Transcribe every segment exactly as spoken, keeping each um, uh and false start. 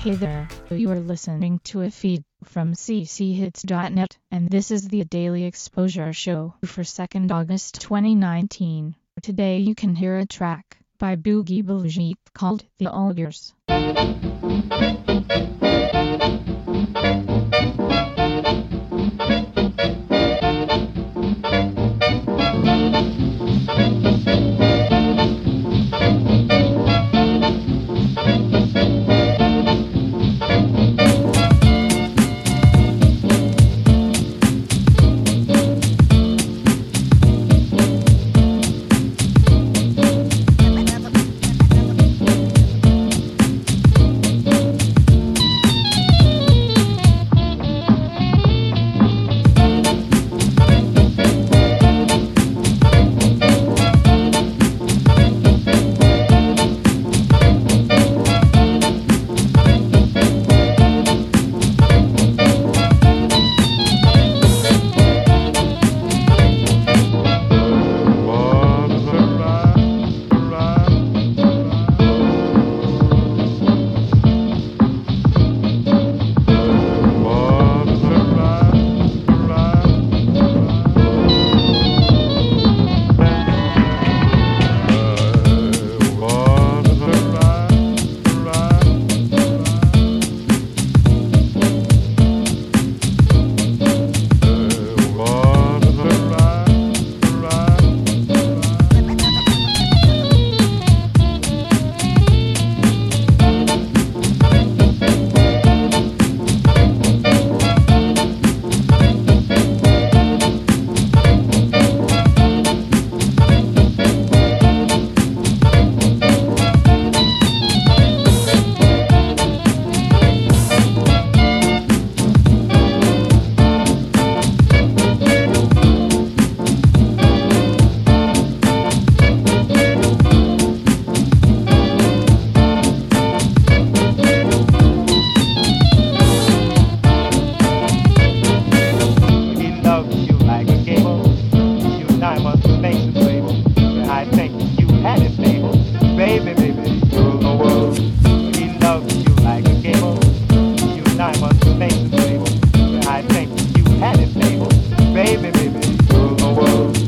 Hey there, you are listening to a feed from c c hits dot net, and this is the Daily Exposure Show for second August twenty nineteen. Today you can hear a track by Boogie Bougie called The Ogres. Baby, baby, you're the world. He loves you like a cable. You and I must make the table. I think you had it labeled. Baby, baby, you're the world.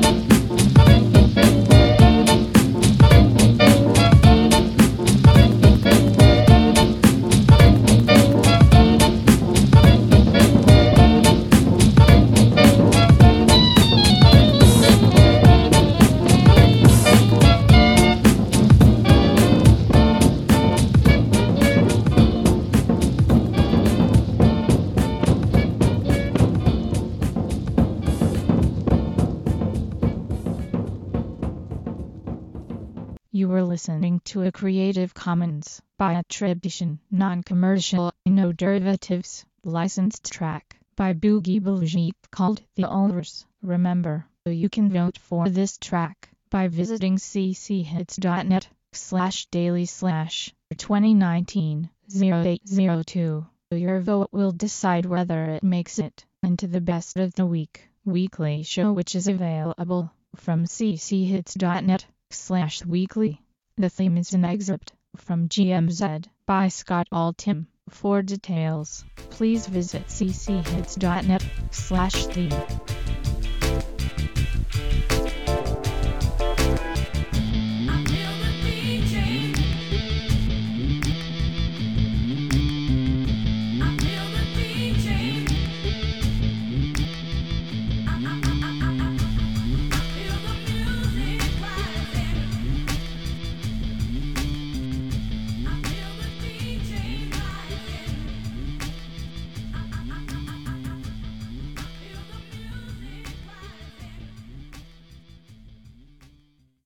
You were listening to a Creative Commons by attribution, non-commercial, no derivatives, licensed track by Boogie Bougie called The Ogres. Remember, you can vote for this track by visiting c c hits dot net slash daily slash twenty nineteen oh eight oh two. Your vote will decide whether it makes it into the best of the week weekly show, which is available from c c hits dot net slash weekly. The theme is an excerpt from G M Z by Scott Altham. For details, please visit c c hits dot net slash theme.